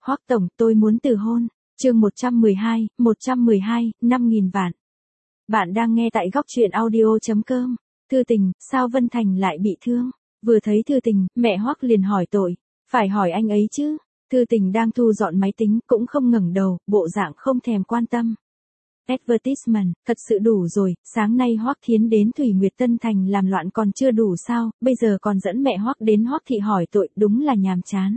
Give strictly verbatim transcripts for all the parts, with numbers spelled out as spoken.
Hoắc tổng, tôi muốn từ hôn. Chương một trăm mười hai, một trăm mười hai, năm nghìn vạn. Bạn đang nghe tại góc truyện audio chấm com. Thư Tình, sao Vân Thành lại bị thương? Vừa thấy Thư Tình, mẹ Hoắc liền hỏi tội. Phải hỏi anh ấy chứ. Thư Tình đang thu dọn máy tính, cũng không ngẩng đầu, bộ dạng không thèm quan tâm. Advertisement, thật sự đủ rồi, sáng nay Hoắc Thiến đến Thủy Nguyệt Tân Thành làm loạn còn chưa đủ sao, bây giờ còn dẫn mẹ Hoắc đến Hoắc thị hỏi tội, đúng là nhàm chán.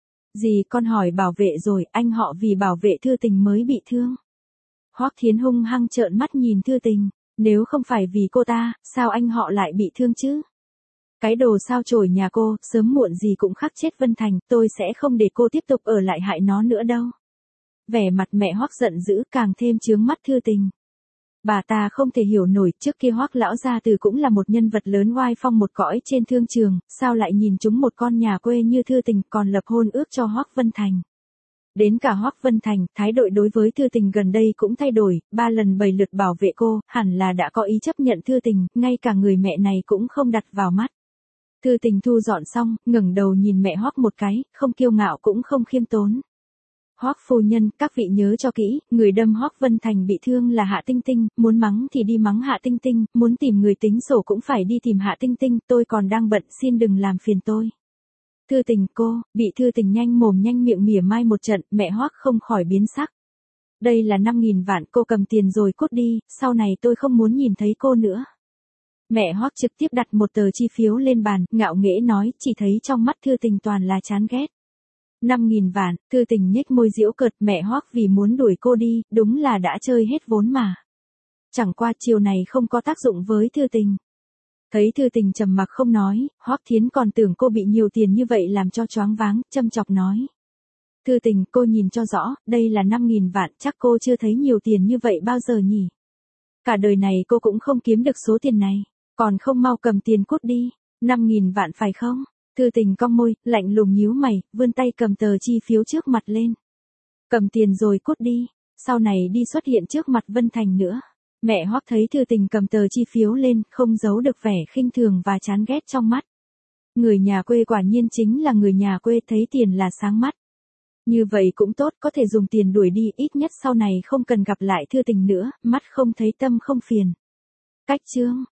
Gì con hỏi bảo vệ rồi, anh họ vì bảo vệ Thư Tình mới bị thương. Hoắc Thiến hung hăng trợn mắt nhìn Thư Tình, nếu không phải vì cô ta, sao anh họ lại bị thương chứ? Cái đồ sao chổi nhà cô, sớm muộn gì cũng khắc chết Vân Thành, tôi sẽ không để cô tiếp tục ở lại hại nó nữa đâu. Vẻ mặt mẹ Hoắc giận dữ càng thêm chướng mắt Thư Tình. Bà ta không thể hiểu nổi, trước kia Hoắc lão gia tử cũng là một nhân vật lớn oai phong một cõi trên thương trường, sao lại nhìn chúng một con nhà quê như Thư Tình còn lập hôn ước cho Hoắc Vân Thành. Đến cả Hoắc Vân Thành, thái độ đối với Thư Tình gần đây cũng thay đổi, ba lần bảy lượt bảo vệ cô, hẳn là đã có ý chấp nhận Thư Tình, ngay cả người mẹ này cũng không đặt vào mắt. Thư Tình thu dọn xong, ngẩng đầu nhìn mẹ Hoắc một cái, không kiêu ngạo cũng không khiêm tốn. Hoắc phu nhân, các vị nhớ cho kỹ, người đâm Hoắc Vân Thành bị thương là Hạ Tinh Tinh, muốn mắng thì đi mắng Hạ Tinh Tinh, muốn tìm người tính sổ cũng phải đi tìm Hạ Tinh Tinh, tôi còn đang bận, xin đừng làm phiền tôi. Thư Tình cô, bị Thư Tình nhanh mồm nhanh miệng mỉa mai một trận, mẹ Hoắc không khỏi biến sắc. Đây là năm nghìn vạn, cô cầm tiền rồi cút đi, sau này tôi không muốn nhìn thấy cô nữa. Mẹ Hoắc trực tiếp đặt một tờ chi phiếu lên bàn, ngạo nghễ nói, chỉ thấy trong mắt Thư Tình toàn là chán ghét. năm nghìn vạn, Thư Tình nhếch môi giễu cợt, mẹ Hoắc vì muốn đuổi cô đi, đúng là đã chơi hết vốn mà. Chẳng qua chiều này không có tác dụng với Thư Tình. Thấy Thư Tình trầm mặc không nói, Hoắc Thiến còn tưởng cô bị nhiều tiền như vậy làm cho choáng váng, châm chọc nói. Thư Tình, cô nhìn cho rõ, đây là năm nghìn vạn, chắc cô chưa thấy nhiều tiền như vậy bao giờ nhỉ? Cả đời này cô cũng không kiếm được số tiền này, còn không mau cầm tiền cút đi, năm nghìn vạn phải không? Thư Tình cong môi, lạnh lùng nhíu mày, vươn tay cầm tờ chi phiếu trước mặt lên. Cầm tiền rồi cút đi, sau này đi xuất hiện trước mặt Vân Thành nữa. Mẹ Hoắc thấy Thư Tình cầm tờ chi phiếu lên, không giấu được vẻ khinh thường và chán ghét trong mắt. Người nhà quê quả nhiên chính là người nhà quê, thấy tiền là sáng mắt. Như vậy cũng tốt, có thể dùng tiền đuổi đi, ít nhất sau này không cần gặp lại Thư Tình nữa, mắt không thấy tâm không phiền. Cách chương,